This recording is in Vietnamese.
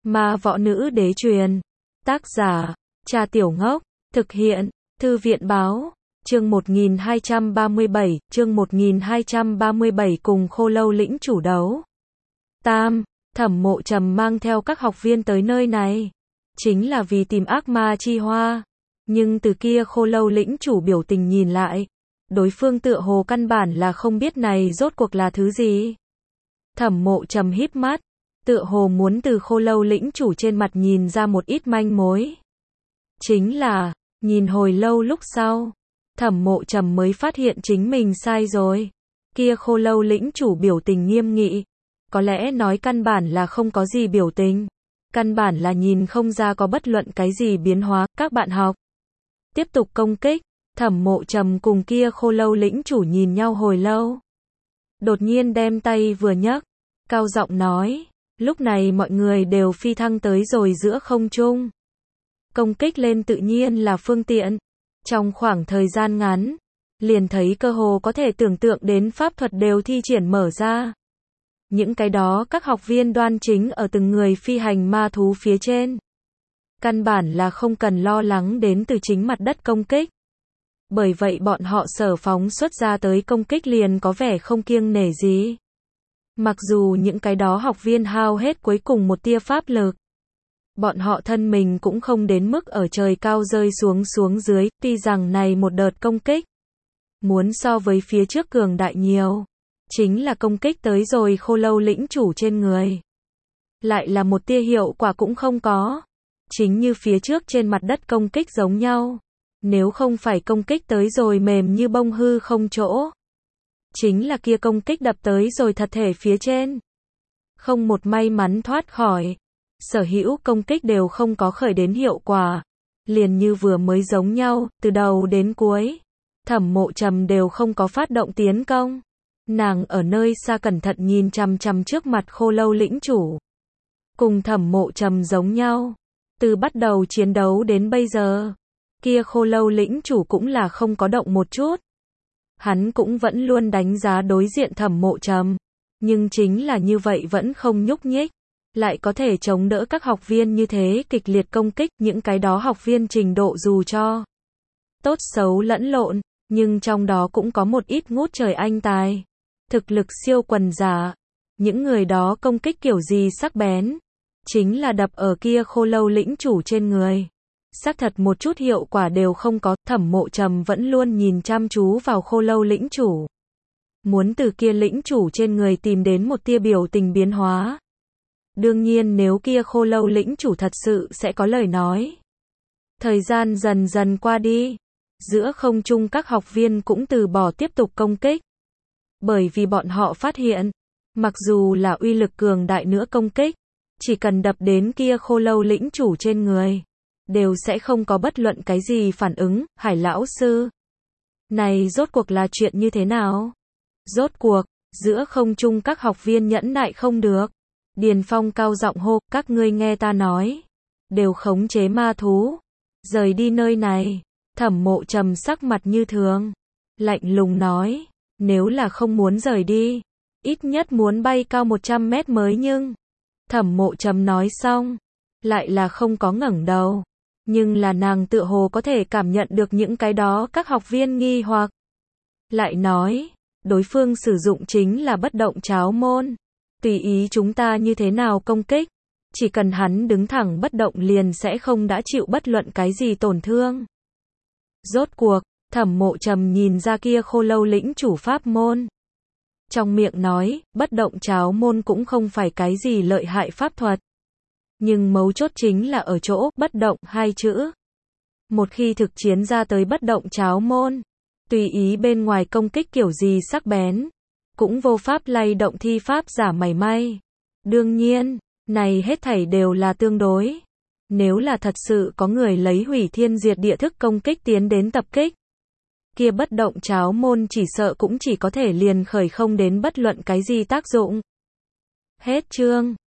Ma Võ Nữ Đế truyền. Tác giả, Cha Tiểu Ngốc. Thực hiện, Thư viện báo. Chương 1237, chương 1237 cùng Khô Lâu lĩnh chủ đấu. Tam, Thẩm Mộ Trầm mang theo các học viên tới nơi này, chính là vì tìm ác ma chi hoa. Nhưng từ kia Khô Lâu lĩnh chủ biểu tình nhìn lại, đối phương tựa hồ căn bản là không biết này rốt cuộc là thứ gì. Thẩm Mộ Trầm híp mắt, tựa hồ muốn từ Khô Lâu lĩnh chủ trên mặt nhìn ra một ít manh mối. Chính là, nhìn hồi lâu lúc sau, Thẩm Mộ Trầm mới phát hiện chính mình sai rồi. Kia Khô Lâu lĩnh chủ biểu tình nghiêm nghị, có lẽ nói căn bản là không có gì biểu tình, căn bản là nhìn không ra có bất luận cái gì biến hóa. Các bạn học, tiếp tục công kích. Thẩm Mộ Trầm cùng kia Khô Lâu lĩnh chủ nhìn nhau hồi lâu, đột nhiên đem tay vừa nhấc, cao giọng nói, lúc này mọi người đều phi thăng tới rồi giữa không trung. Công kích lên tự nhiên là phương tiện. Trong khoảng thời gian ngắn, liền thấy cơ hồ có thể tưởng tượng đến pháp thuật đều thi triển mở ra. Những cái đó các học viên đoan chính ở từng người phi hành ma thú phía trên. Căn bản là không cần lo lắng đến từ chính mặt đất công kích. Bởi vậy bọn họ sở phóng xuất ra tới công kích liền có vẻ không kiêng nể gì. Mặc dù những cái đó học viên hao hết cuối cùng một tia pháp lực, bọn họ thân mình cũng không đến mức ở trời cao rơi xuống dưới. Tuy rằng này một đợt công kích muốn so với phía trước cường đại nhiều, chính là công kích tới rồi Khô Lâu lĩnh chủ trên người, lại là một tia hiệu quả cũng không có. Chính như phía trước trên mặt đất công kích giống nhau, nếu không phải công kích tới rồi mềm như bông hư không chỗ, chính là kia công kích đập tới rồi thật thể phía trên, không một may mắn thoát khỏi. Sở hữu công kích đều không có khởi đến hiệu quả, liền như vừa mới giống nhau, từ đầu đến cuối, Thẩm Mộ Trầm đều không có phát động tiến công. Nàng ở nơi xa cẩn thận nhìn chằm chằm trước mặt Khô Lâu lĩnh chủ. Cùng Thẩm Mộ Trầm giống nhau, từ bắt đầu chiến đấu đến bây giờ, kia Khô Lâu lĩnh chủ cũng là không có động một chút. Hắn cũng vẫn luôn đánh giá đối diện Thẩm Mộ Trầm, nhưng chính là như vậy vẫn không nhúc nhích, lại có thể chống đỡ các học viên như thế kịch liệt công kích. Những cái đó học viên trình độ dù cho tốt xấu lẫn lộn, nhưng trong đó cũng có một ít ngút trời anh tài, thực lực siêu quần giả. Những người đó công kích kiểu gì sắc bén, chính là đập ở kia Khô Lâu lĩnh chủ trên người, xác thật một chút hiệu quả đều không có. Thẩm Mộ Trầm vẫn luôn nhìn chăm chú vào Khô Lâu lĩnh chủ, muốn từ kia lĩnh chủ trên người tìm đến một tia biểu tình biến hóa. Đương nhiên nếu kia Khô Lâu lĩnh chủ thật sự sẽ có lời nói. Thời gian dần dần qua đi, giữa không trung các học viên cũng từ bỏ tiếp tục công kích. Bởi vì bọn họ phát hiện, mặc dù là uy lực cường đại nữa công kích, chỉ cần đập đến kia Khô Lâu lĩnh chủ trên người, đều sẽ không có bất luận cái gì phản ứng. Hải lão sư, này rốt cuộc là chuyện như thế nào? Rốt cuộc, giữa không trung các học viên nhẫn nại không được. Điền Phong cao giọng hô, các ngươi nghe ta nói, đều khống chế ma thú, rời đi nơi này. Thẩm Mộ Trầm sắc mặt như thường, lạnh lùng nói, nếu là không muốn rời đi, ít nhất muốn bay cao 100 mét mới. Nhưng Thẩm Mộ Trầm nói xong, lại là không có ngẩng đầu, nhưng là nàng tựa hồ có thể cảm nhận được những cái đó các học viên nghi hoặc. Lại nói, đối phương sử dụng chính là bất động cháo môn, tùy ý chúng ta như thế nào công kích, chỉ cần hắn đứng thẳng bất động liền sẽ không đã chịu bất luận cái gì tổn thương. Rốt cuộc, Thẩm Mộ Trầm nhìn ra kia Khô Lâu lĩnh chủ pháp môn, trong miệng nói, bất động cháo môn cũng không phải cái gì lợi hại pháp thuật, nhưng mấu chốt chính là ở chỗ bất động hai chữ. Một khi thực chiến ra tới bất động cháo môn, tùy ý bên ngoài công kích kiểu gì sắc bén, cũng vô pháp lay động thi pháp giả mảy may. Đương nhiên, này hết thảy đều là tương đối. Nếu là thật sự có người lấy hủy thiên diệt địa thức công kích tiến đến tập kích, kia bất động cháo môn chỉ sợ cũng chỉ có thể liền khởi không đến bất luận cái gì tác dụng. Hết chương.